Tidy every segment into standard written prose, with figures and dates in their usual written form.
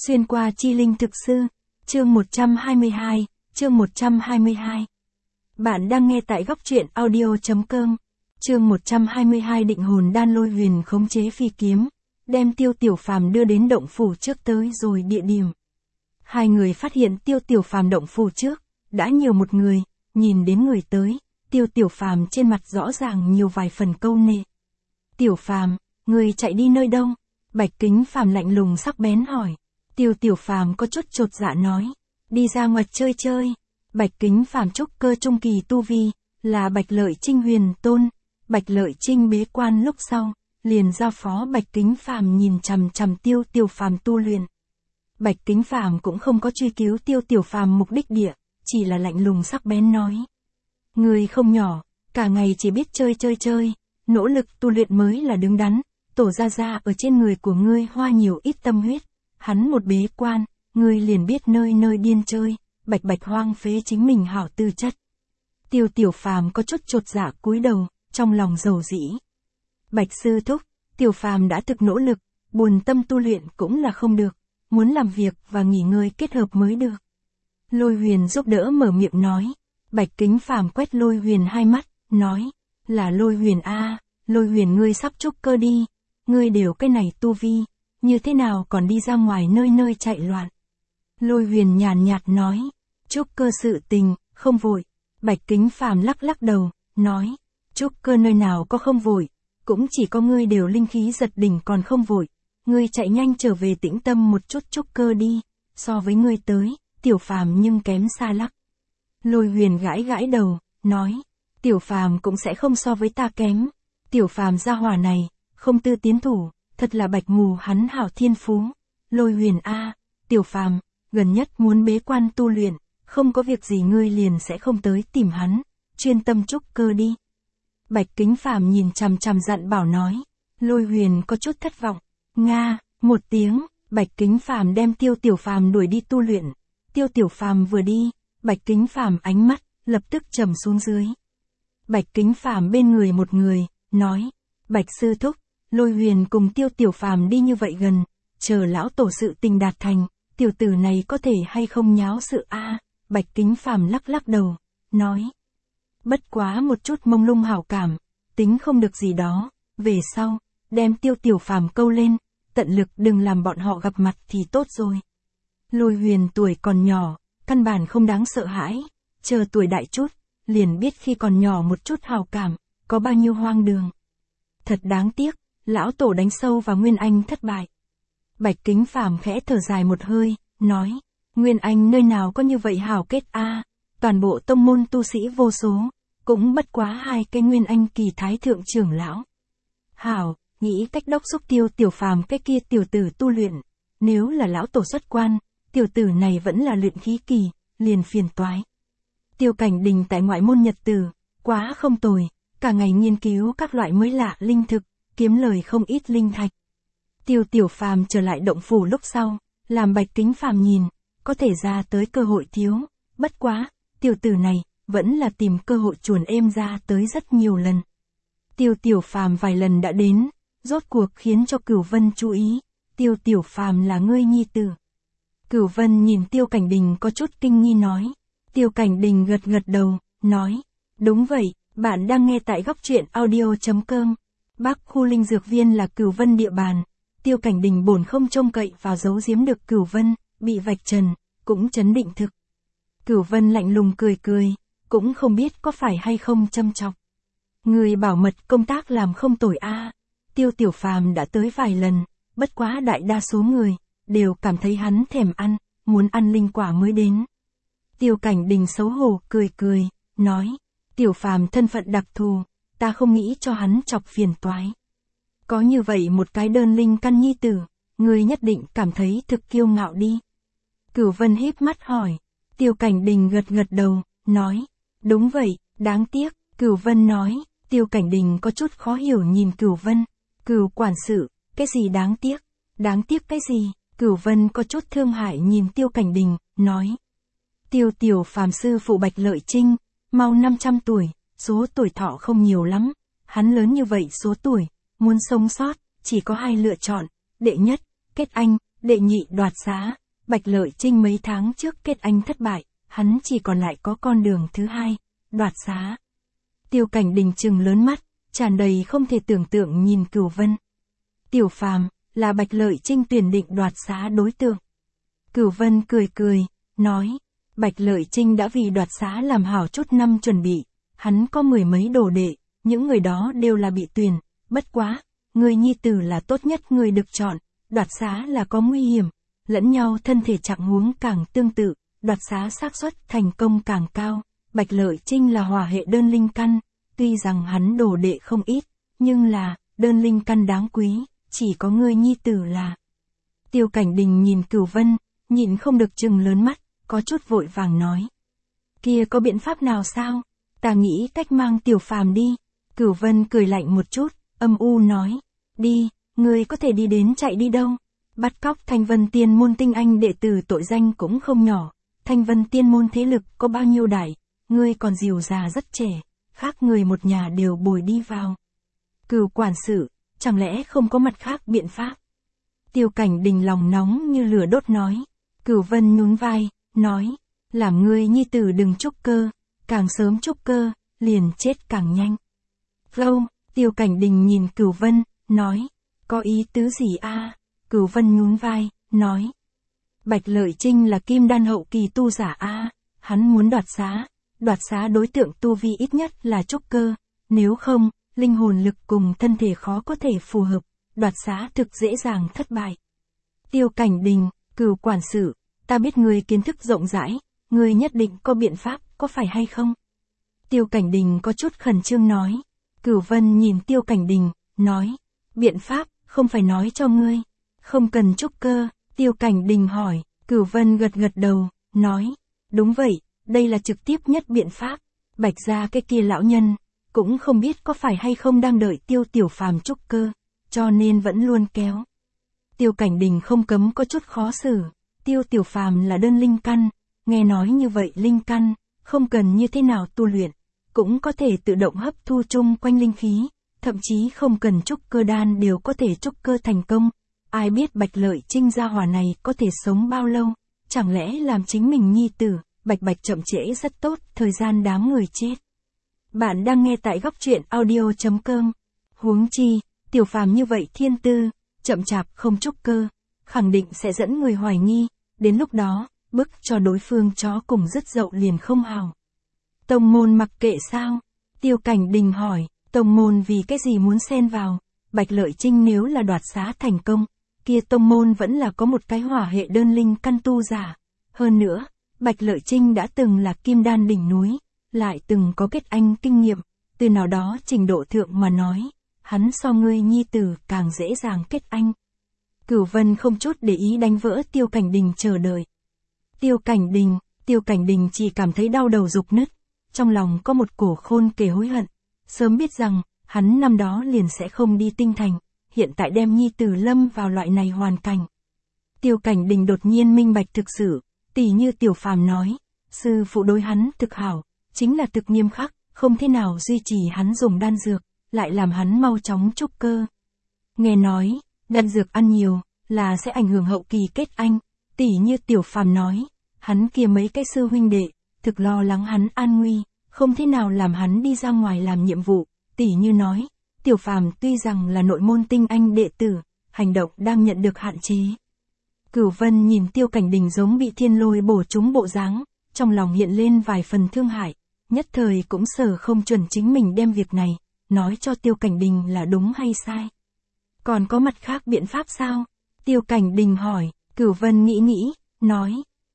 Xuyên qua chi linh thực sư, chương 122, chương 122. Bạn đang nghe tại góc truyện audio.com. Chương 122 định hồn đan Lôi Huyền khống chế phi kiếm, đem Tiêu Tiểu Phàm đưa đến động phủ trước tới rồi địa điểm. Hai người phát hiện Tiêu Tiểu Phàm động phủ trước, đã nhiều một người, nhìn đến người tới, Tiêu Tiểu Phàm trên mặt rõ ràng nhiều vài phần câu nệ. Tiểu Phàm, người chạy đi nơi đâu? Bạch Kính Phàm lạnh lùng sắc bén hỏi. Tiêu Tiểu Phàm có chút chột dạ nói, đi ra ngoài chơi chơi. Bạch Kính Phàm trúc cơ trung kỳ tu vi, là Bạch Lợi Trinh huyền tôn. Bạch Lợi Trinh bế quan lúc sau, liền giao phó Bạch Kính Phàm nhìn chằm chằm Tiêu Tiểu Phàm tu luyện. Bạch Kính Phàm cũng không có truy cứu Tiêu Tiểu Phàm mục đích địa, chỉ là lạnh lùng sắc bén nói. Người không nhỏ, cả ngày chỉ biết chơi chơi chơi, nỗ lực tu luyện mới là đứng đắn, tổ ra ở trên người của ngươi hoa nhiều ít tâm huyết. Hắn một bế quan, ngươi liền biết nơi nơi điên chơi, bạch bạch hoang phế chính mình hảo tư chất. Tiêu Tiểu Phàm có chút chột dạ cúi đầu, trong lòng dầu dĩ. Bạch sư thúc, Tiểu Phàm đã thực nỗ lực, buồn tâm tu luyện cũng là không được, muốn làm việc và nghỉ ngơi kết hợp mới được. Lôi Huyền giúp đỡ mở miệng nói. Bạch Kính Phàm quét Lôi Huyền hai mắt, nói, là Lôi Huyền a, Lôi Huyền ngươi sắp trúc cơ đi, ngươi đều cái này tu vi, như thế nào còn đi ra ngoài nơi nơi chạy loạn. Lôi Huyền nhàn nhạt nói, trúc cơ sự tình, không vội. Bạch Kính Phàm lắc lắc đầu, nói, trúc cơ nơi nào có không vội, cũng chỉ có ngươi đều linh khí giật đỉnh còn không vội, ngươi chạy nhanh trở về tĩnh tâm một chút trúc cơ đi, so với ngươi tới, Tiểu Phàm nhưng kém xa lắc. Lôi Huyền gãi gãi đầu, nói, Tiểu Phàm cũng sẽ không so với ta kém, Tiểu Phàm gia hỏa này, không tư tiến thủ, thật là bạch mù hắn hảo thiên phú. Lôi Huyền a, Tiểu Phàm, gần nhất muốn bế quan tu luyện, không có việc gì ngươi liền sẽ không tới tìm hắn, chuyên tâm trúc cơ đi. Bạch Kính Phàm nhìn chằm chằm dặn bảo nói. Lôi Huyền có chút thất vọng. Nga, một tiếng, Bạch Kính Phàm đem Tiêu Tiểu Phàm đuổi đi tu luyện. Tiêu Tiểu Phàm vừa đi, Bạch Kính Phàm ánh mắt lập tức trầm xuống dưới. Bạch Kính Phàm bên người một người, nói, Bạch sư thúc, Lôi Huyền cùng Tiêu Tiểu Phàm đi như vậy gần, chờ lão tổ sự tình đạt thành, tiểu tử này có thể hay không nháo sự a? Bạch Kính Phàm lắc lắc đầu, nói, bất quá một chút mông lung hảo cảm, tính không được gì đó, về sau, đem Tiêu Tiểu Phàm câu lên, tận lực đừng làm bọn họ gặp mặt thì tốt rồi. Lôi Huyền tuổi còn nhỏ, căn bản không đáng sợ hãi, chờ tuổi đại chút, liền biết khi còn nhỏ một chút hảo cảm, có bao nhiêu hoang đường. Thật đáng tiếc, lão tổ đánh sâu vào Nguyên Anh thất bại. Bạch Kính Phàm khẽ thở dài một hơi, nói, Nguyên Anh nơi nào có như vậy hảo kết a, toàn bộ tông môn tu sĩ vô số, cũng bất quá hai cái Nguyên Anh kỳ thái thượng trưởng lão. Hảo, nghĩ cách đốc xúc Tiêu Tiểu Phàm cái kia tiểu tử tu luyện, nếu là lão tổ xuất quan, tiểu tử này vẫn là luyện khí kỳ, liền phiền toái. Tiêu Cảnh Đình tại ngoại môn nhật tử, quá không tồi, cả ngày nghiên cứu các loại mới lạ linh thực, kiếm lời không ít linh thạch. Tiêu Tiểu Phàm trở lại động phủ lúc sau, làm Bạch Kính Phàm nhìn, có thể ra tới cơ hội thiếu, bất quá, tiểu tử này, vẫn là tìm cơ hội chuồn êm ra tới rất nhiều lần. Tiêu Tiểu Phàm vài lần đã đến, rốt cuộc khiến cho Cửu Vân chú ý, Tiêu Tiểu Phàm là ngươi nhi tử. Cửu Vân nhìn Tiêu Cảnh Đình có chút kinh nghi nói. Tiêu Cảnh Đình gật gật đầu, nói, đúng vậy, bạn đang nghe tại góc truyện audio.com. Bắc khu linh dược viên là Cửu Vân địa bàn, Tiêu Cảnh Đình bổn không trông cậy vào giấu giếm được Cửu Vân, bị vạch trần, cũng chấn định thực. Cửu Vân lạnh lùng cười cười, cũng không biết có phải hay không châm chọc. Người bảo mật công tác làm không tồi a. Tiêu Tiểu Phàm đã tới vài lần, bất quá đại đa số người đều cảm thấy hắn thèm ăn, muốn ăn linh quả mới đến. Tiêu Cảnh Đình xấu hổ cười cười, nói, Tiểu Phàm thân phận đặc thù, ta không nghĩ cho hắn chọc phiền toái. Có như vậy một cái đơn linh căn nhi tử, người nhất định cảm thấy thực kiêu ngạo đi. Cửu Vân híp mắt hỏi. Tiêu Cảnh Đình gật gật đầu, nói, đúng vậy, đáng tiếc. Cửu Vân nói. Tiêu Cảnh Đình có chút khó hiểu nhìn Cửu Vân. Cửu quản sự, cái gì đáng tiếc? Đáng tiếc cái gì? Cửu Vân có chút thương hại nhìn Tiêu Cảnh Đình, nói. Tiêu Tiểu Phàm sư phụ Bạch Lợi Trinh, mau 500 tuổi, số tuổi thọ không nhiều lắm, hắn lớn như vậy số tuổi, muốn sống sót, chỉ có hai lựa chọn, đệ nhất, kết anh, đệ nhị đoạt xá, Bạch Lợi Trinh mấy tháng trước kết anh thất bại, hắn chỉ còn lại có con đường thứ hai, đoạt xá. Tiêu Cảnh Đình trừng lớn mắt, tràn đầy không thể tưởng tượng nhìn Cửu Vân. Tiểu Phàm, là Bạch Lợi Trinh tuyển định đoạt xá đối tượng. Cửu Vân cười cười, nói, Bạch Lợi Trinh đã vì đoạt xá làm hảo chút năm chuẩn bị, hắn có mười mấy đồ đệ, những người đó đều là bị tuyển, bất quá, người nhi tử là tốt nhất người được chọn, đoạt xá là có nguy hiểm, lẫn nhau thân thể trạng huống càng tương tự, đoạt xá xác suất thành công càng cao. Bạch Lợi Trinh là hỏa hệ đơn linh căn, tuy rằng hắn đồ đệ không ít, nhưng là, đơn linh căn đáng quý, chỉ có người nhi tử là. Tiêu Cảnh Đình nhìn Cửu Vân, nhìn không được trừng lớn mắt, có chút vội vàng nói. Kia có biện pháp nào sao? Ta nghĩ cách mang Tiểu Phàm đi. Cửu Vân cười lạnh một chút, âm u nói. Đi, ngươi có thể đi đến chạy đi đâu? Bắt cóc Thanh Vân Tiên môn tinh anh đệ tử tội danh cũng không nhỏ. Thanh Vân Tiên môn thế lực có bao nhiêu đại, ngươi còn dìu già rất trẻ, khác người một nhà đều bồi đi vào. Cửu quản sự, chẳng lẽ không có mặt khác biện pháp? Tiêu Cảnh Đình lòng nóng như lửa đốt nói. Cửu Vân nhún vai, nói, làm ngươi nhi tử đừng trúc cơ, càng sớm trúc cơ, liền chết càng nhanh. Vâng, Tiêu Cảnh Đình nhìn Cửu Vân, nói, có ý tứ gì a? Cửu Vân nhún vai, nói, Bạch Lợi Trinh là kim đan hậu kỳ tu giả a, hắn muốn đoạt xá đối tượng tu vi ít nhất là trúc cơ, nếu không, linh hồn lực cùng thân thể khó có thể phù hợp, đoạt xá thực dễ dàng thất bại. Tiêu Cảnh Đình, Cửu quản sự, ta biết ngươi kiến thức rộng rãi, ngươi nhất định có biện pháp, có phải hay không? Tiêu Cảnh Đình có chút khẩn trương nói. Cửu Vân nhìn Tiêu Cảnh Đình, nói, biện pháp, không phải nói cho ngươi, không cần trúc cơ. Tiêu Cảnh Đình hỏi, Cửu Vân gật gật đầu, nói, đúng vậy, đây là trực tiếp nhất biện pháp. Bạch gia cái kia lão nhân, cũng không biết có phải hay không đang đợi Tiêu Tiểu Phàm trúc cơ, cho nên vẫn luôn kéo. Tiêu Cảnh Đình không cấm có chút khó xử, Tiêu Tiểu Phàm là đơn linh căn, nghe nói như vậy linh căn, không cần như thế nào tu luyện, cũng có thể tự động hấp thu chung quanh linh khí, thậm chí không cần trúc cơ đan đều có thể trúc cơ thành công. Ai biết Bạch Lợi Trinh gia hỏa này có thể sống bao lâu, chẳng lẽ làm chính mình nhi tử, bạch chậm trễ rất tốt, thời gian đám người chết. Bạn đang nghe tại góc truyện audio.com. Huống chi, Tiểu Phàm như vậy thiên tư, chậm chạp không trúc cơ, khẳng định sẽ dẫn người hoài nghi, đến lúc đó, bức cho đối phương chó cùng dứt dậu liền không hào. Tông môn mặc kệ sao? Tiêu Cảnh Đình hỏi, tông môn vì cái gì muốn xen vào? Bạch Lợi Trinh nếu là đoạt xá thành công, kia tông môn vẫn là có một cái hỏa hệ đơn linh căn tu giả. Hơn nữa, Bạch Lợi Trinh đã từng là kim đan đỉnh núi, lại từng có kết anh kinh nghiệm, từ nào đó trình độ thượng mà nói, hắn so ngươi nhi tử càng dễ dàng kết anh. Cửu Vân không chút để ý đánh vỡ Tiêu Cảnh Đình chờ đợi. Tiêu Cảnh Đình chỉ cảm thấy đau đầu rục nứt, trong lòng có một cổ khôn kể hối hận, sớm biết rằng, hắn năm đó liền sẽ không đi Tinh Thành, hiện tại đem nhi tử lâm vào loại này hoàn cảnh. Tiêu Cảnh Đình đột nhiên minh bạch thực sự, tỉ như Tiểu Phàm nói, sư phụ đối hắn thực hảo, chính là thực nghiêm khắc, không thể nào duy trì hắn dùng đan dược, lại làm hắn mau chóng trúc cơ. Nghe nói, đan dược ăn nhiều, là sẽ ảnh hưởng hậu kỳ kết anh, tỉ như Tiểu Phàm nói, hắn kia mấy cái sư huynh đệ, thực lo lắng hắn an nguy, không thể nào làm hắn đi ra ngoài làm nhiệm vụ, tỉ như nói, Tiểu Phàm tuy rằng là nội môn tinh anh đệ tử, hành động đang nhận được hạn chế. Cửu Vân nhìn Tiêu Cảnh Đình giống bị thiên lôi bổ trúng bộ dáng, trong lòng hiện lên vài phần thương hại, nhất thời cũng sở không chuẩn chính mình đem việc này, nói cho Tiêu Cảnh Đình là đúng hay sai. Còn có mặt khác biện pháp sao? Tiêu Cảnh Đình hỏi. Cửu Vân nghĩ, nói,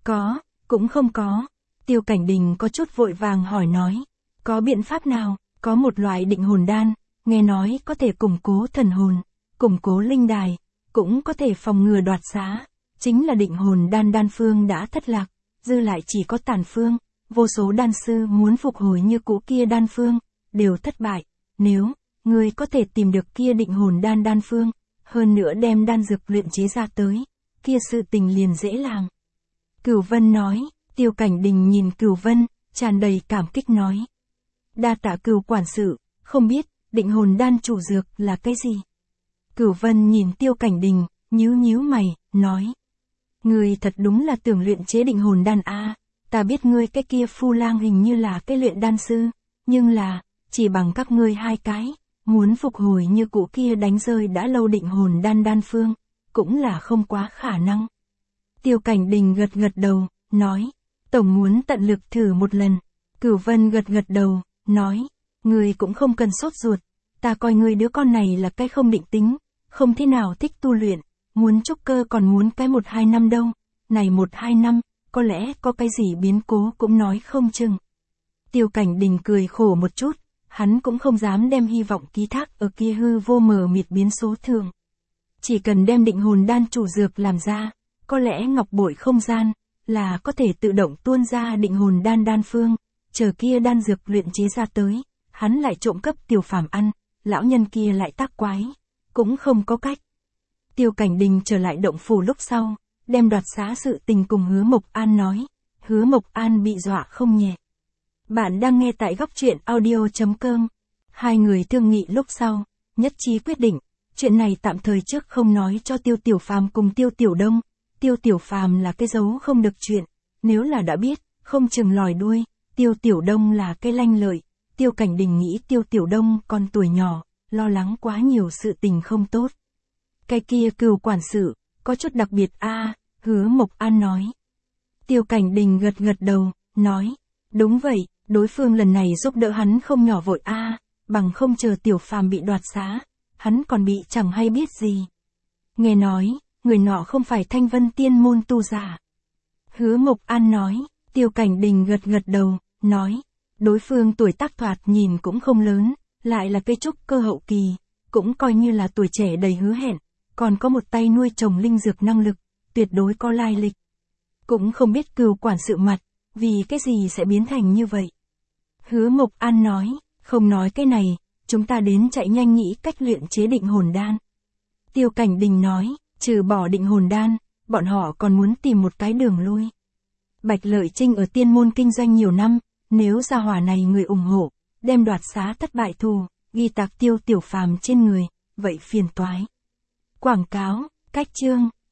cũng không có. Tiêu Cảnh Đình có chút vội vàng hỏi nói, có biện pháp nào? Có một loại định hồn đan, nghe nói có thể củng cố thần hồn, củng cố linh đài, cũng có thể phòng ngừa đoạt xá, chính là định hồn đan phương đã thất lạc, dư lại chỉ có tàn phương, vô số đan sư muốn phục hồi như cũ kia đan phương, đều thất bại, nếu, người có thể tìm được kia định hồn đan phương, hơn nữa đem đan dược luyện chế ra tới, kia sự tình liền dễ làm. Cửu Vân nói. Tiêu Cảnh Đình nhìn Cửu Vân, tràn đầy cảm kích nói. Đa tạ Cửu quản sự, không biết, định hồn đan chủ dược là cái gì? Cửu Vân nhìn Tiêu Cảnh Đình, nhíu nhíu mày, nói. Ngươi thật đúng là tưởng luyện chế định hồn đan a. Ta biết ngươi cái kia Phu Lang hình như là cái luyện đan sư, nhưng là, chỉ bằng các ngươi hai cái, muốn phục hồi như cũ kia đánh rơi đã lâu định hồn đan đan phương, cũng là không quá khả năng. Tiêu Cảnh Đình gật gật đầu, nói, tổng muốn tận lực thử một lần. Cửu Vân gật gật đầu, nói, ngươi cũng không cần sốt ruột, ta coi ngươi đứa con này là cái không định tính, không thế nào thích tu luyện, muốn trúc cơ còn muốn cái 1-2 năm đâu, này 1-2 năm, có lẽ có cái gì biến cố cũng nói không chừng. Tiêu Cảnh Đình cười khổ một chút, hắn cũng không dám đem hy vọng ký thác ở kia hư vô mờ mịt biến số thường. Chỉ cần đem định hồn đan chủ dược làm ra, có lẽ ngọc bội không gian, là có thể tự động tuôn ra định hồn đan đan phương, chờ kia đan dược luyện chế ra tới, hắn lại trộm cấp Tiểu Phàm ăn, lão nhân kia lại tác quái, cũng không có cách. Tiêu Cảnh Đình trở lại động phủ lúc sau, đem đoạt xá sự tình cùng Hứa Mộc An nói, Hứa Mộc An bị dọa không nhẹ. Bạn đang nghe tại góc truyện audio.com. Hai người thương nghị lúc sau, nhất trí quyết định, chuyện này tạm thời trước không nói cho Tiêu Tiểu Phàm cùng Tiêu Tiểu Đông. Tiêu Tiểu Phàm là cái giấu không được chuyện, nếu là đã biết, không chừng lòi đuôi. Tiêu Tiểu Đông là cái lanh lợi. Tiêu Cảnh Đình nghĩ Tiêu Tiểu Đông còn tuổi nhỏ, lo lắng quá nhiều sự tình không tốt. Cái kia Cửu quản sự, có chút đặc biệt a. Hứa Mộc An nói. Tiêu Cảnh Đình gật gật đầu, nói, đúng vậy, đối phương lần này giúp đỡ hắn không nhỏ vội a, bằng không chờ Tiểu Phàm bị đoạt xá, hắn còn bị chẳng hay biết gì. Nghe nói, người nọ không phải Thanh Vân Tiên môn tu giả. Hứa Mộc An nói. Tiêu Cảnh Đình gật gật đầu, nói, đối phương tuổi tác thoạt nhìn cũng không lớn, lại là cây trúc cơ hậu kỳ, cũng coi như là tuổi trẻ đầy hứa hẹn, còn có một tay nuôi trồng linh dược năng lực, tuyệt đối có lai lịch. Cũng không biết Cửu quản sự mặt, vì cái gì sẽ biến thành như vậy. Hứa Mộc An nói, không nói cái này, chúng ta đến chạy nhanh nghĩ cách luyện chế định hồn đan. Tiêu Cảnh Đình nói, trừ bỏ định hồn đan, bọn họ còn muốn tìm một cái đường lui. Bạch Lợi Trinh ở tiên môn kinh doanh nhiều năm, nếu gia hỏa này người ủng hộ, đem đoạt xá thất bại thù, ghi tạc Tiêu Tiểu Phàm trên người, vậy phiền toái. Quảng cáo, cách chương.